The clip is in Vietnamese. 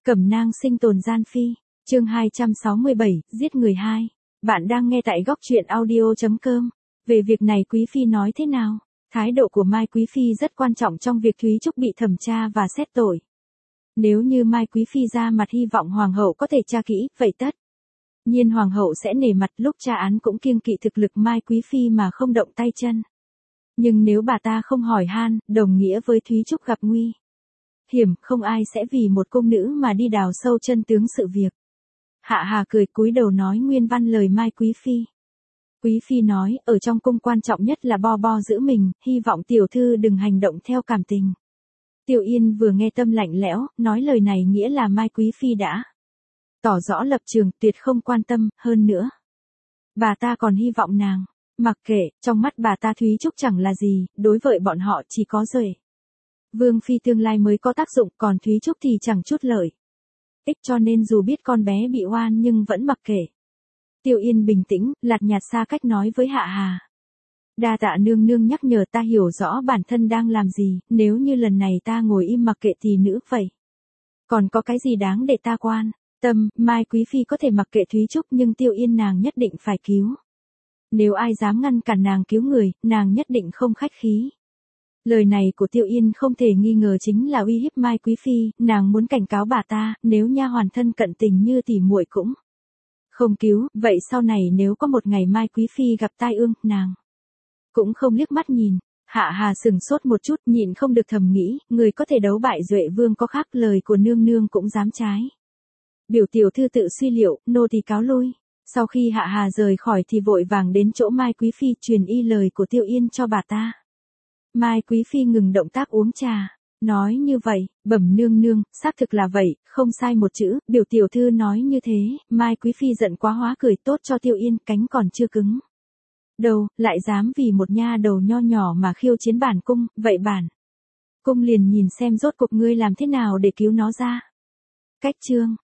Cẩm nang sinh tồn gian phi, chương 267, giết người 2. Bạn đang nghe tại góc truyện audio.com. Về việc này Quý Phi nói thế nào? Thái độ của Mai Quý Phi rất quan trọng trong việc Thúy Trúc bị thẩm tra và xét tội. Nếu như Mai Quý Phi ra mặt hy vọng Hoàng hậu có thể tra kỹ, vậy tất nhiên Hoàng hậu sẽ nể mặt, lúc tra án cũng kiêng kỵ thực lực Mai Quý Phi mà không động tay chân. Nhưng nếu bà ta không hỏi han, đồng nghĩa với Thúy Trúc gặp nguy hiểm, không ai sẽ vì một cung nữ mà đi đào sâu chân tướng sự việc. Hạ Hà cười cúi đầu nói nguyên văn lời Mai Quý Phi. Quý Phi nói, ở trong cung quan trọng nhất là bo bo giữ mình, hy vọng tiểu thư đừng hành động theo cảm tình. Tiểu Yên vừa nghe tâm lạnh lẽo, nói lời này nghĩa là Mai Quý Phi đã tỏ rõ lập trường, tuyệt không quan tâm, hơn nữa. Bà ta còn hy vọng nàng, mặc kệ, trong mắt bà ta Thúy Trúc chẳng là gì, đối với bọn họ chỉ có Duệ Vương Phi tương lai mới có tác dụng, còn Thúy Trúc thì chẳng chút lợi ích, cho nên dù biết con bé bị oan nhưng vẫn mặc kệ. Tiểu Yên bình tĩnh, lạt nhạt xa cách nói với Hạ Hà. Đa tạ nương nương nhắc nhở, ta hiểu rõ bản thân đang làm gì, nếu như lần này ta ngồi im mặc kệ thì nữ vậy. Còn có cái gì đáng để ta quan tâm? Mai Quý Phi có thể mặc kệ Thúy Trúc nhưng Tiểu Yên nàng nhất định phải cứu. Nếu ai dám ngăn cản nàng cứu người, nàng nhất định không khách khí. Lời này của Tiểu Yên không thể nghi ngờ chính là uy hiếp Mai Quý Phi, nàng muốn cảnh cáo bà ta, nếu nha hoàn thân cận tình như tỉ muội cũng không cứu, vậy sau này nếu có một ngày Mai Quý Phi gặp tai ương, nàng cũng không liếc mắt nhìn. Hạ Hà sừng sốt một chút, nhịn không được thầm nghĩ, người có thể đấu bại Duệ Vương có khác, lời của nương nương cũng dám trái. Biểu tiểu thư tự suy liệu, nô tỳ cáo lui. Sau khi Hạ Hà rời khỏi thì vội vàng đến chỗ Mai Quý Phi truyền y lời của Tiểu Yên cho bà ta. Mai Quý Phi ngừng động tác uống trà, nói như vậy, bẩm nương nương, xác thực là vậy, không sai một chữ, biểu tiểu thư nói như thế. Mai Quý Phi giận quá hóa cười, tốt cho Tiểu Yên, cánh còn chưa cứng đầu, lại dám vì một nha đầu nho nhỏ mà khiêu chiến bản cung, vậy bản cung liền nhìn xem rốt cuộc ngươi làm thế nào để cứu nó ra. Cách chương